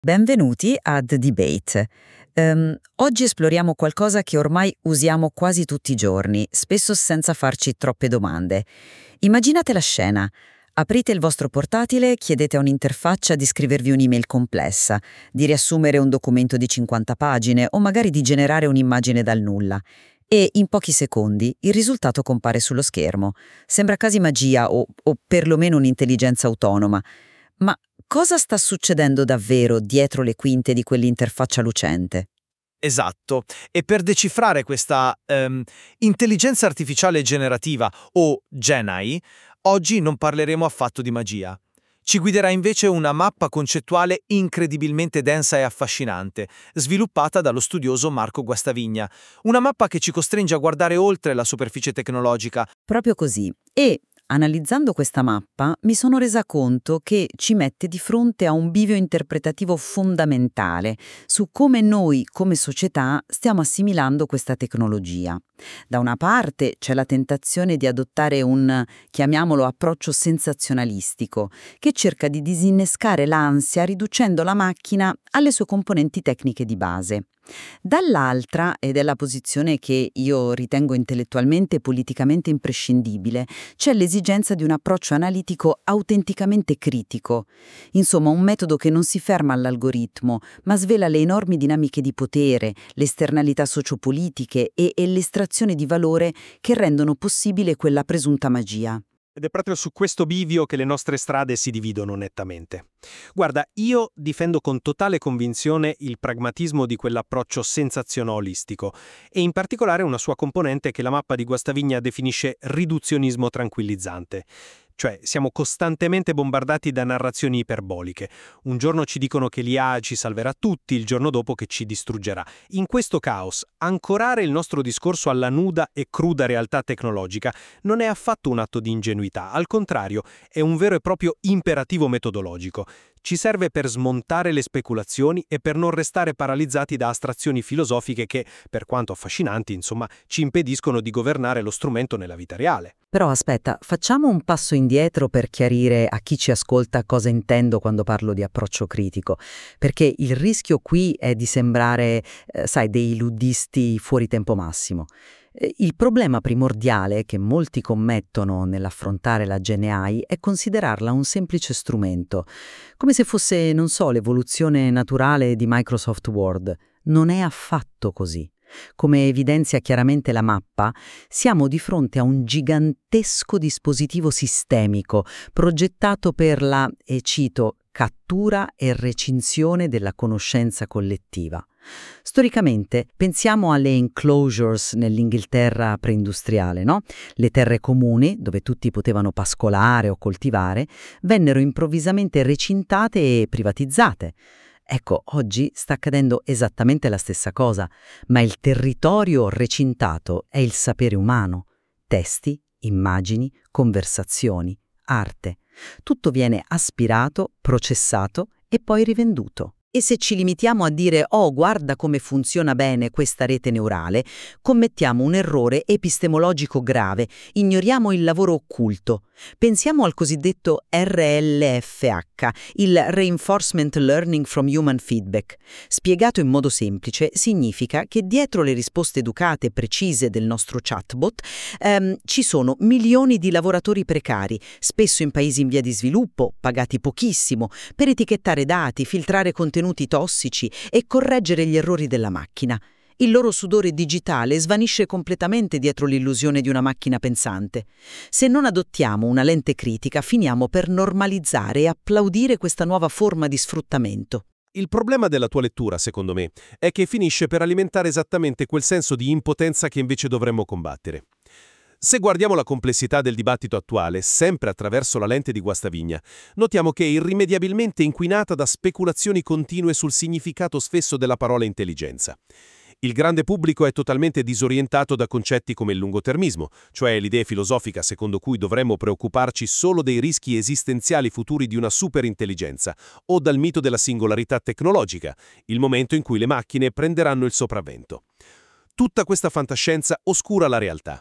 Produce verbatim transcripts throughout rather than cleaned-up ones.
Benvenuti a The Debate. Ehm, oggi esploriamo qualcosa che ormai usiamo quasi tutti i giorni, spesso senza farci troppe domande. Immaginate la scena. Aprite il vostro portatile, chiedete a un'interfaccia di scrivervi un'email complessa, di riassumere un documento di cinquanta pagine o magari di generare un'immagine dal nulla. E in pochi secondi il risultato compare sullo schermo. Sembra quasi magia o, o perlomeno un'intelligenza autonoma. Ma cosa sta succedendo davvero dietro le quinte di quell'interfaccia lucente? Esatto, e per decifrare questa ehm, intelligenza artificiale generativa o GenAI, oggi non parleremo affatto di magia. Ci guiderà invece una mappa concettuale incredibilmente densa e affascinante, sviluppata dallo studioso Marco Guastavigna. Una mappa che ci costringe a guardare oltre la superficie tecnologica. Proprio così. E, analizzando questa mappa, mi sono resa conto che ci mette di fronte a un bivio interpretativo fondamentale su come noi, come società, stiamo assimilando questa tecnologia. Da una parte c'è la tentazione di adottare un, chiamiamolo, approccio sensazionalistico, che cerca di disinnescare l'ansia riducendo la macchina alle sue componenti tecniche di base. Dall'altra, ed è la posizione che io ritengo intellettualmente e politicamente imprescindibile, c'è l'esigenza di un approccio analitico autenticamente critico. Insomma, un metodo che non si ferma all'algoritmo, ma svela le enormi dinamiche di potere, le esternalità sociopolitiche e, e l'estrazione di valore che rendono possibile quella presunta magia. Ed è proprio su questo bivio che le nostre strade si dividono nettamente. Guarda, io difendo con totale convinzione il pragmatismo di quell'approccio sensazionalistico e in particolare una sua componente che la mappa di Guastavigna definisce riduzionismo tranquillizzante. Cioè, siamo costantemente bombardati da narrazioni iperboliche. Un giorno ci dicono che l'I A ci salverà tutti, il giorno dopo che ci distruggerà. In questo caos, ancorare il nostro discorso alla nuda e cruda realtà tecnologica non è affatto un atto di ingenuità, al contrario, è un vero e proprio imperativo metodologico. Ci serve per smontare le speculazioni e per non restare paralizzati da astrazioni filosofiche che, per quanto affascinanti, insomma, ci impediscono di governare lo strumento nella vita reale. Però aspetta, facciamo un passo indietro per chiarire a chi ci ascolta cosa intendo quando parlo di approccio critico, perché il rischio qui è di sembrare, eh, sai, dei luddisti fuori tempo massimo. Eh, Il problema primordiale che molti commettono nell'affrontare la GenAI è considerarla un semplice strumento, come se fosse, non so, l'evoluzione naturale di Microsoft Word. Non è affatto così. Come evidenzia chiaramente la mappa, siamo di fronte a un gigantesco dispositivo sistemico progettato per la, e cito, cattura e recinzione della conoscenza collettiva. Storicamente pensiamo alle enclosures nell'Inghilterra preindustriale, no? Le terre comuni, dove tutti potevano pascolare o coltivare, vennero improvvisamente recintate e privatizzate. Ecco, oggi sta accadendo esattamente la stessa cosa, ma il territorio recintato è il sapere umano. Testi, immagini, conversazioni, arte. Tutto viene aspirato, processato e poi rivenduto. E se ci limitiamo a dire «oh, guarda come funziona bene questa rete neurale», commettiamo un errore epistemologico grave, ignoriamo il lavoro occulto. Pensiamo al cosiddetto R L F H, il Reinforcement Learning from Human Feedback. Spiegato in modo semplice, significa che dietro le risposte educate e precise del nostro chatbot ehm, ci sono milioni di lavoratori precari, spesso in paesi in via di sviluppo, pagati pochissimo, per etichettare dati, filtrare contenuti tossici e correggere gli errori della macchina. Il loro sudore digitale svanisce completamente dietro l'illusione di una macchina pensante. Se non adottiamo una lente critica, finiamo per normalizzare e applaudire questa nuova forma di sfruttamento. Il problema della tua lettura, secondo me, è che finisce per alimentare esattamente quel senso di impotenza che invece dovremmo combattere. Se guardiamo la complessità del dibattito attuale, sempre attraverso la lente di Guastavigna, notiamo che è irrimediabilmente inquinata da speculazioni continue sul significato stesso della parola intelligenza. Il grande pubblico è totalmente disorientato da concetti come il lungotermismo, cioè l'idea filosofica secondo cui dovremmo preoccuparci solo dei rischi esistenziali futuri di una superintelligenza, o dal mito della singolarità tecnologica, il momento in cui le macchine prenderanno il sopravvento. Tutta questa fantascienza oscura la realtà.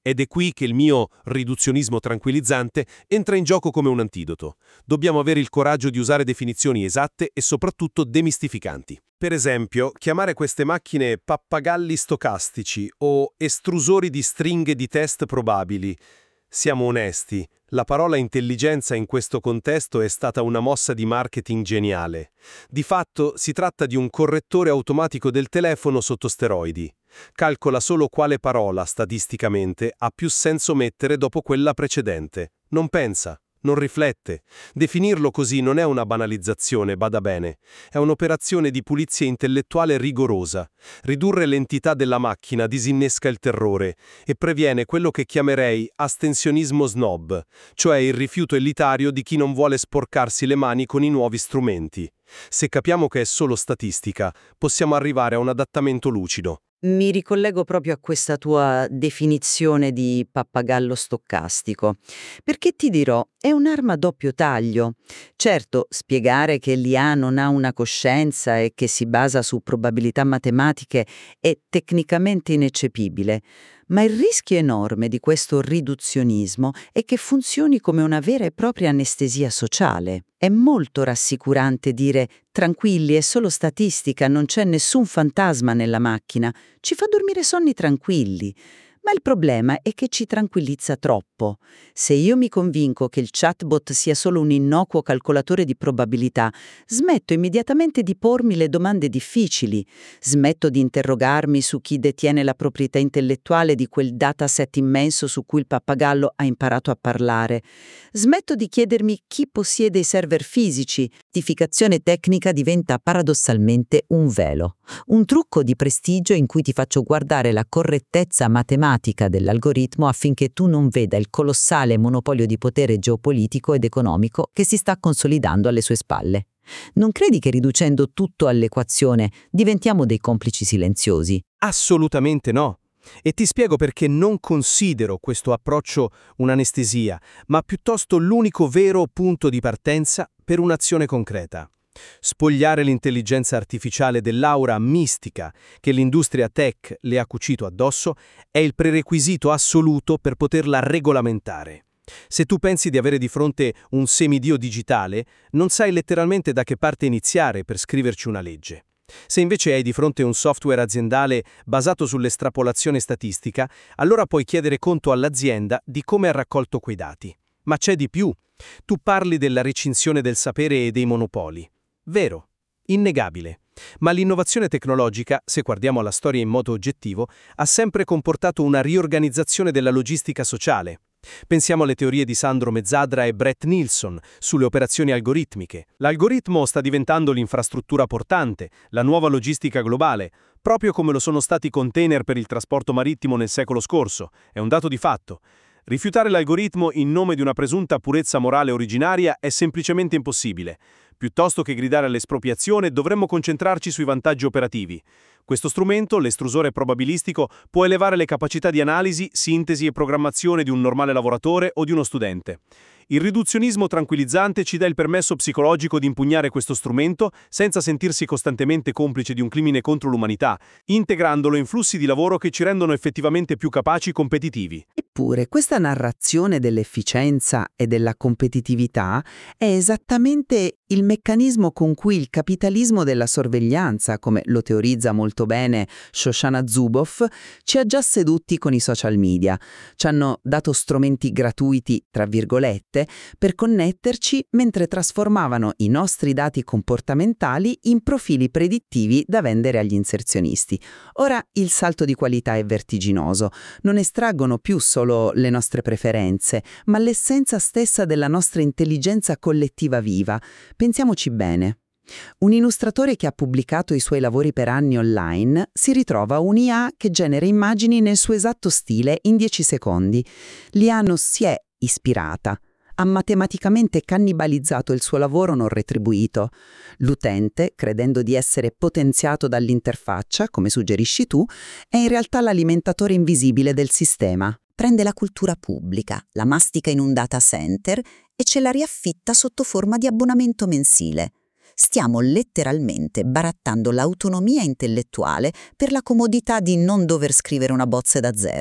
Ed è qui che il mio riduzionismo tranquillizzante entra in gioco come un antidoto. Dobbiamo avere il coraggio di usare definizioni esatte e soprattutto demistificanti. Per esempio, chiamare queste macchine pappagalli stocastici o estrusori di stringhe di test probabili. Siamo onesti, la parola intelligenza in questo contesto è stata una mossa di marketing geniale. Di fatto si tratta di un correttore automatico del telefono sotto steroidi. Calcola solo quale parola, statisticamente, ha più senso mettere dopo quella precedente. Non pensa, non riflette. Definirlo così non è una banalizzazione, bada bene. È un'operazione di pulizia intellettuale rigorosa. Ridurre l'entità della macchina disinnesca il terrore e previene quello che chiamerei astensionismo snob, cioè il rifiuto elitario di chi non vuole sporcarsi le mani con i nuovi strumenti. Se capiamo che è solo statistica, possiamo arrivare a un adattamento lucido. Mi ricollego proprio a questa tua definizione di pappagallo stoccastico, perché ti dirò, è un'arma a doppio taglio. Certo, spiegare che l'I A non ha una coscienza e che si basa su probabilità matematiche è tecnicamente ineccepibile, ma il rischio enorme di questo riduzionismo è che funzioni come una vera e propria anestesia sociale. È molto rassicurante dire «tranquilli, è solo statistica, non c'è nessun fantasma nella macchina», ci fa dormire sonni tranquilli. Ma il problema è che ci tranquillizza troppo. Se io mi convinco che il chatbot sia solo un innocuo calcolatore di probabilità, smetto immediatamente di pormi le domande difficili, smetto di interrogarmi su chi detiene la proprietà intellettuale di quel dataset immenso su cui il pappagallo ha imparato a parlare, smetto di chiedermi chi possiede i server fisici. L'identificazione tecnica diventa paradossalmente un velo, un trucco di prestigio in cui ti faccio guardare la correttezza matematica dell'algoritmo affinché tu non veda il colossale monopolio di potere geopolitico ed economico che si sta consolidando alle sue spalle. Non credi che riducendo tutto all'equazione diventiamo dei complici silenziosi? Assolutamente no. E ti spiego perché non considero questo approccio un'anestesia, ma piuttosto l'unico vero punto di partenza per un'azione concreta. Spogliare l'intelligenza artificiale dell'aura mistica che l'industria tech le ha cucito addosso è il prerequisito assoluto per poterla regolamentare. Se tu pensi di avere di fronte un semidio digitale, non sai letteralmente da che parte iniziare per scriverci una legge. Se invece hai di fronte un software aziendale basato sull'estrapolazione statistica, allora puoi chiedere conto all'azienda di come ha raccolto quei dati. Ma c'è di più. Tu parli della recinzione del sapere e dei monopoli. Vero, innegabile. Ma l'innovazione tecnologica, se guardiamo alla storia in modo oggettivo, ha sempre comportato una riorganizzazione della logistica sociale. Pensiamo alle teorie di Sandro Mezzadra e Brett Nilsson sulle operazioni algoritmiche. L'algoritmo sta diventando l'infrastruttura portante, la nuova logistica globale, proprio come lo sono stati i container per il trasporto marittimo nel secolo scorso. È un dato di fatto. Rifiutare l'algoritmo in nome di una presunta purezza morale originaria è semplicemente impossibile. Piuttosto che gridare all'espropriazione, dovremmo concentrarci sui vantaggi operativi. Questo strumento, l'estrusore probabilistico, può elevare le capacità di analisi, sintesi e programmazione di un normale lavoratore o di uno studente. Il riduzionismo tranquillizzante ci dà il permesso psicologico di impugnare questo strumento senza sentirsi costantemente complice di un crimine contro l'umanità, integrandolo in flussi di lavoro che ci rendono effettivamente più capaci e competitivi. Eppure, questa narrazione dell'efficienza e della competitività è esattamente il meccanismo con cui il capitalismo della sorveglianza, come lo teorizza molto bene Shoshana Zuboff, ci ha già sedotti con i social media. Ci hanno dato strumenti gratuiti, tra virgolette, per connetterci mentre trasformavano i nostri dati comportamentali in profili predittivi da vendere agli inserzionisti. Ora il salto di qualità è vertiginoso. Non estraggono più solo le nostre preferenze, ma l'essenza stessa della nostra intelligenza collettiva viva. Pensiamoci bene. Un illustratore che ha pubblicato i suoi lavori per anni online si ritrova un'I A che genera immagini nel suo esatto stile in dieci secondi. L'I A non si è ispirata, ha matematicamente cannibalizzato il suo lavoro non retribuito. L'utente, credendo di essere potenziato dall'interfaccia, come suggerisci tu, è in realtà l'alimentatore invisibile del sistema. Prende la cultura pubblica, la mastica in un data center e ce la riaffitta sotto forma di abbonamento mensile. Stiamo letteralmente barattando l'autonomia intellettuale per la comodità di non dover scrivere una bozza da zero.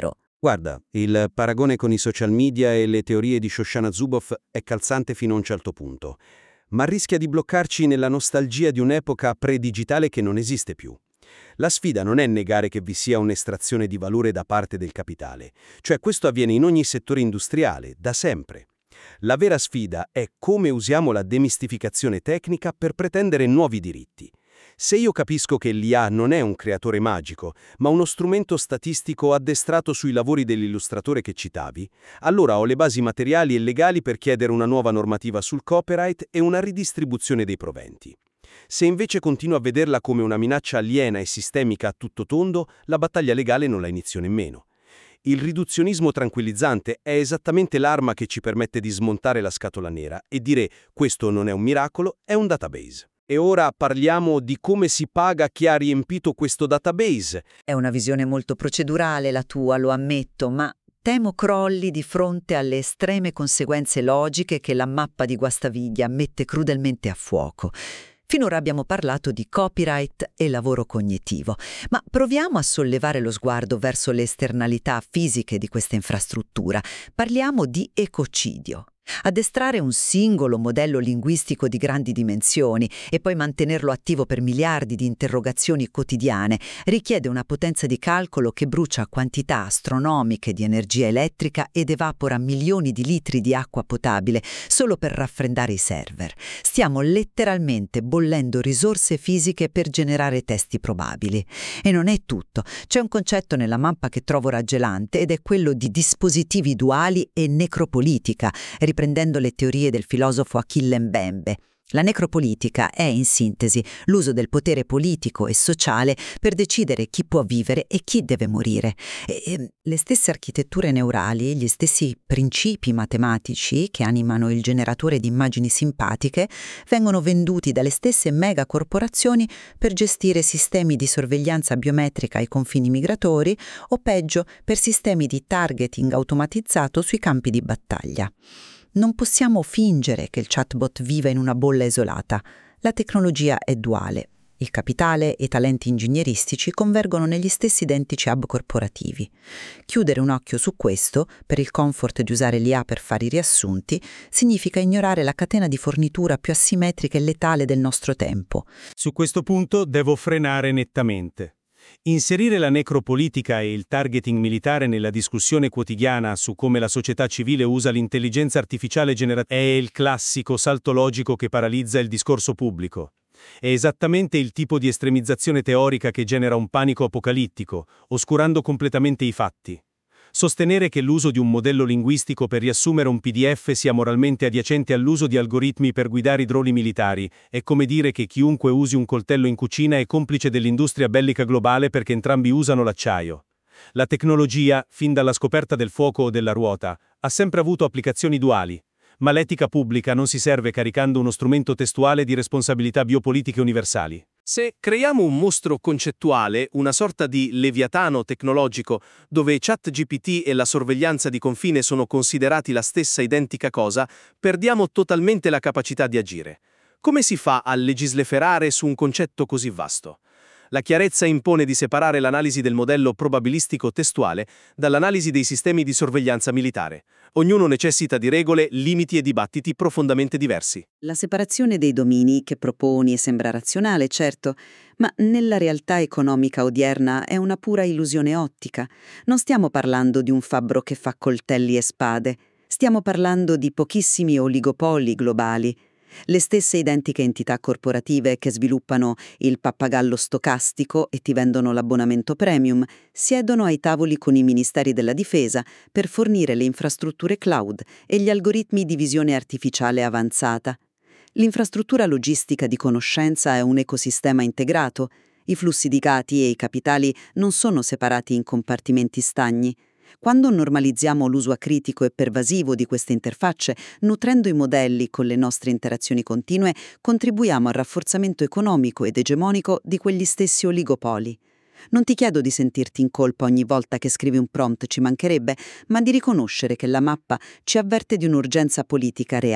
Guarda, il paragone con i social media e le teorie di Shoshana Zuboff è calzante fino a un certo punto, ma rischia di bloccarci nella nostalgia di un'epoca pre-digitale che non esiste più. La sfida non è negare che vi sia un'estrazione di valore da parte del capitale, cioè questo avviene in ogni settore industriale, da sempre. La vera sfida è come usiamo la demistificazione tecnica per pretendere nuovi diritti. Se io capisco che l'I A non è un creatore magico, ma uno strumento statistico addestrato sui lavori dell'illustratore che citavi, allora ho le basi materiali e legali per chiedere una nuova normativa sul copyright e una ridistribuzione dei proventi. Se invece continuo a vederla come una minaccia aliena e sistemica a tutto tondo, la battaglia legale non la inizio nemmeno. Il riduzionismo tranquillizzante è esattamente l'arma che ci permette di smontare la scatola nera e dire questo non è un miracolo, è un database. E ora parliamo di come si paga chi ha riempito questo database. È una visione molto procedurale la tua, lo ammetto, ma temo crolli di fronte alle estreme conseguenze logiche che la mappa di Guastaviglia mette crudelmente a fuoco. Finora abbiamo parlato di copyright e lavoro cognitivo, ma proviamo a sollevare lo sguardo verso le esternalità fisiche di questa infrastruttura. Parliamo di ecocidio. Addestrare un singolo modello linguistico di grandi dimensioni e poi mantenerlo attivo per miliardi di interrogazioni quotidiane richiede una potenza di calcolo che brucia quantità astronomiche di energia elettrica ed evapora milioni di litri di acqua potabile solo per raffreddare i server. Stiamo letteralmente bollendo risorse fisiche per generare testi probabili. E non è tutto. C'è un concetto nella mappa che trovo raggelante ed è quello di dispositivi duali e necropolitica, riprendendo le teorie del filosofo Achille Mbembe. La necropolitica è, in sintesi, l'uso del potere politico e sociale per decidere chi può vivere e chi deve morire. E, e, le stesse architetture neurali, gli stessi principi matematici che animano il generatore di immagini simpatiche vengono venduti dalle stesse megacorporazioni per gestire sistemi di sorveglianza biometrica ai confini migratori o, peggio, per sistemi di targeting automatizzato sui campi di battaglia. Non possiamo fingere che il chatbot viva in una bolla isolata. La tecnologia è duale. Il capitale e i talenti ingegneristici convergono negli stessi identici hub corporativi. Chiudere un occhio su questo, per il comfort di usare l'I A per fare i riassunti, significa ignorare la catena di fornitura più asimmetrica e letale del nostro tempo. Su questo punto devo frenare nettamente. Inserire la necropolitica e il targeting militare nella discussione quotidiana su come la società civile usa l'intelligenza artificiale generativa è il classico salto logico che paralizza il discorso pubblico. È esattamente il tipo di estremizzazione teorica che genera un panico apocalittico, oscurando completamente i fatti. Sostenere che l'uso di un modello linguistico per riassumere un P D F sia moralmente adiacente all'uso di algoritmi per guidare i droni militari è come dire che chiunque usi un coltello in cucina è complice dell'industria bellica globale perché entrambi usano l'acciaio. La tecnologia, fin dalla scoperta del fuoco o della ruota, ha sempre avuto applicazioni duali, ma l'etica pubblica non si serve caricando uno strumento testuale di responsabilità biopolitiche universali. Se creiamo un mostro concettuale, una sorta di leviatano tecnologico, dove ChatGPT e la sorveglianza di confine sono considerati la stessa identica cosa, perdiamo totalmente la capacità di agire. Come si fa a legisleferare su un concetto così vasto? La chiarezza impone di separare l'analisi del modello probabilistico testuale dall'analisi dei sistemi di sorveglianza militare. Ognuno necessita di regole, limiti e dibattiti profondamente diversi. La separazione dei domini che proponi sembra razionale, certo, ma nella realtà economica odierna è una pura illusione ottica. Non stiamo parlando di un fabbro che fa coltelli e spade, stiamo parlando di pochissimi oligopoli globali. Le stesse identiche entità corporative che sviluppano il pappagallo stocastico e ti vendono l'abbonamento premium siedono ai tavoli con i ministeri della difesa per fornire le infrastrutture cloud e gli algoritmi di visione artificiale avanzata. L'infrastruttura logistica di conoscenza è un ecosistema integrato. I flussi di dati e i capitali non sono separati in compartimenti stagni. Quando normalizziamo l'uso acritico e pervasivo di queste interfacce, nutrendo i modelli con le nostre interazioni continue, contribuiamo al rafforzamento economico ed egemonico di quegli stessi oligopoli. Non ti chiedo di sentirti in colpa ogni volta che scrivi un prompt, ci mancherebbe, ma di riconoscere che la mappa ci avverte di un'urgenza politica reale.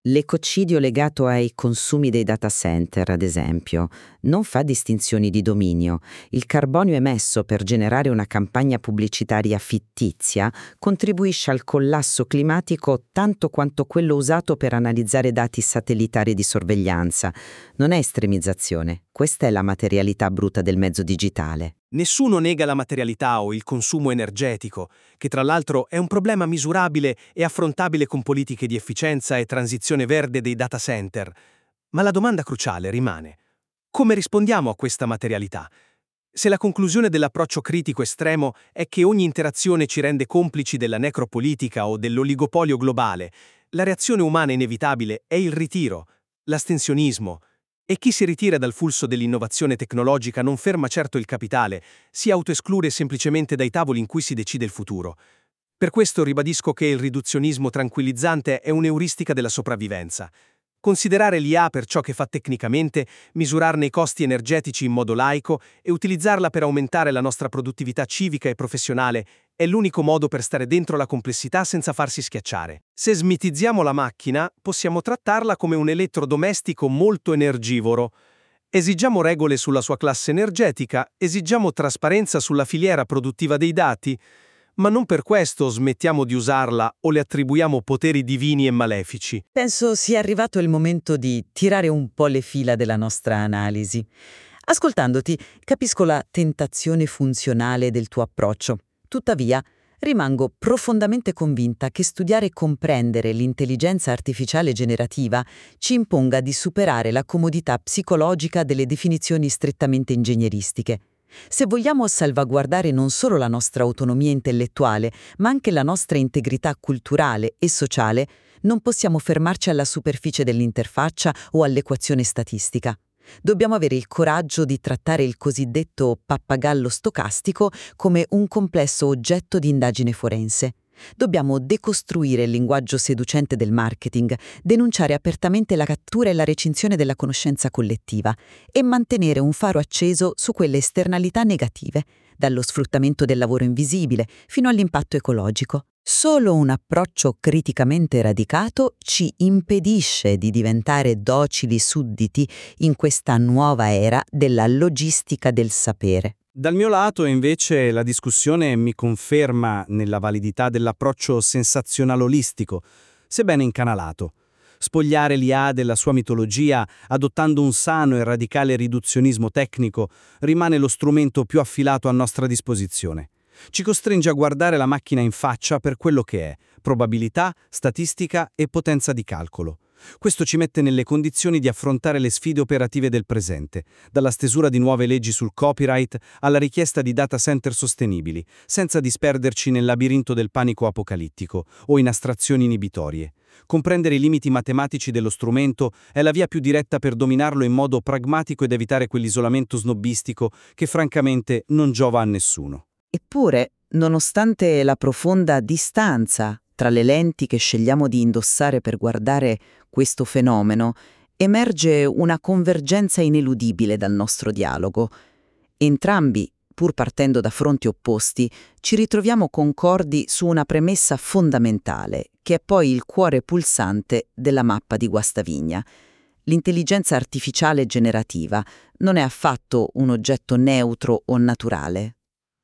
L'ecocidio legato ai consumi dei data center, ad esempio, non fa distinzioni di dominio. Il carbonio emesso per generare una campagna pubblicitaria fittizia contribuisce al collasso climatico tanto quanto quello usato per analizzare dati satellitari di sorveglianza. Non è estremizzazione, questa è la materialità bruta del mezzo digitale. Nessuno nega la materialità o il consumo energetico, che tra l'altro è un problema misurabile e affrontabile con politiche di efficienza e transizione verde dei data center. Ma la domanda cruciale rimane: come rispondiamo a questa materialità? Se la conclusione dell'approccio critico estremo è che ogni interazione ci rende complici della necropolitica o dell'oligopolio globale, la reazione umana inevitabile è il ritiro, l'astensionismo. E chi si ritira dal flusso dell'innovazione tecnologica non ferma certo il capitale, si autoesclude semplicemente dai tavoli in cui si decide il futuro. Per questo ribadisco che il riduzionismo tranquillizzante è un'euristica della sopravvivenza. Considerare l'I A per ciò che fa tecnicamente, misurarne i costi energetici in modo laico e utilizzarla per aumentare la nostra produttività civica e professionale è l'unico modo per stare dentro la complessità senza farsi schiacciare. Se smitizziamo la macchina, possiamo trattarla come un elettrodomestico molto energivoro. Esigiamo regole sulla sua classe energetica, esigiamo trasparenza sulla filiera produttiva dei dati, ma non per questo smettiamo di usarla o le attribuiamo poteri divini e malefici. Penso sia arrivato il momento di tirare un po' le fila della nostra analisi. Ascoltandoti, capisco la tentazione funzionale del tuo approccio. Tuttavia, rimango profondamente convinta che studiare e comprendere l'intelligenza artificiale generativa ci imponga di superare la comodità psicologica delle definizioni strettamente ingegneristiche. Se vogliamo salvaguardare non solo la nostra autonomia intellettuale, ma anche la nostra integrità culturale e sociale, non possiamo fermarci alla superficie dell'interfaccia o all'equazione statistica. Dobbiamo avere il coraggio di trattare il cosiddetto pappagallo stocastico come un complesso oggetto di indagine forense. Dobbiamo decostruire il linguaggio seducente del marketing, denunciare apertamente la cattura e la recinzione della conoscenza collettiva e mantenere un faro acceso su quelle esternalità negative, dallo sfruttamento del lavoro invisibile fino all'impatto ecologico. Solo un approccio criticamente radicato ci impedisce di diventare docili sudditi in questa nuova era della logistica del sapere. Dal mio lato, invece, la discussione mi conferma nella validità dell'approccio sensazional-olistico, sebbene incanalato. Spogliare l'I A della sua mitologia, adottando un sano e radicale riduzionismo tecnico, rimane lo strumento più affilato a nostra disposizione. Ci costringe a guardare la macchina in faccia per quello che è: probabilità, statistica e potenza di calcolo. Questo ci mette nelle condizioni di affrontare le sfide operative del presente, dalla stesura di nuove leggi sul copyright alla richiesta di data center sostenibili, senza disperderci nel labirinto del panico apocalittico o in astrazioni inibitorie. Comprendere i limiti matematici dello strumento è la via più diretta per dominarlo in modo pragmatico ed evitare quell'isolamento snobbistico che francamente non giova a nessuno. Eppure, nonostante la profonda distanza tra le lenti che scegliamo di indossare per guardare questo fenomeno, emerge una convergenza ineludibile dal nostro dialogo. Entrambi, pur partendo da fronti opposti, ci ritroviamo concordi su una premessa fondamentale, che è poi il cuore pulsante della mappa di Guastaviglia. L'intelligenza artificiale generativa non è affatto un oggetto neutro o naturale.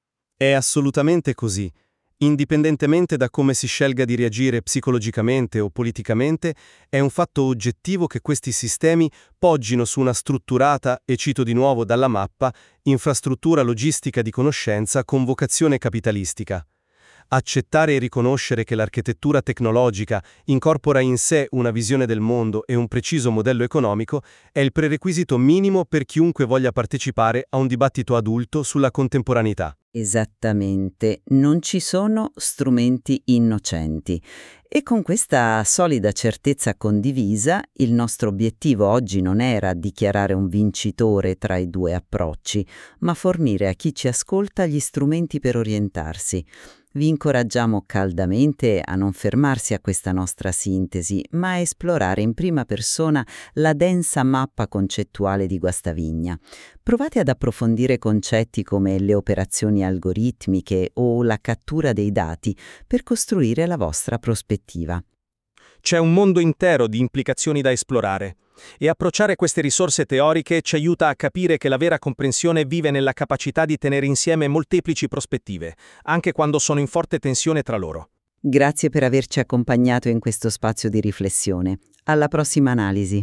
È assolutamente così. Indipendentemente da come si scelga di reagire psicologicamente o politicamente, è un fatto oggettivo che questi sistemi poggino su una strutturata, e cito di nuovo dalla mappa, infrastruttura logistica di conoscenza con vocazione capitalistica. Accettare e riconoscere che l'architettura tecnologica incorpora in sé una visione del mondo e un preciso modello economico è il prerequisito minimo per chiunque voglia partecipare a un dibattito adulto sulla contemporaneità. Esattamente, non ci sono strumenti innocenti. E con questa solida certezza condivisa, il nostro obiettivo oggi non era dichiarare un vincitore tra i due approcci, ma fornire a chi ci ascolta gli strumenti per orientarsi. Vi incoraggiamo caldamente a non fermarsi a questa nostra sintesi, ma a esplorare in prima persona la densa mappa concettuale di Guastaviglia. Provate ad approfondire concetti come le operazioni algoritmiche o la cattura dei dati per costruire la vostra prospettiva. C'è un mondo intero di implicazioni da esplorare. E approcciare queste risorse teoriche ci aiuta a capire che la vera comprensione vive nella capacità di tenere insieme molteplici prospettive, anche quando sono in forte tensione tra loro. Grazie per averci accompagnato in questo spazio di riflessione. Alla prossima analisi.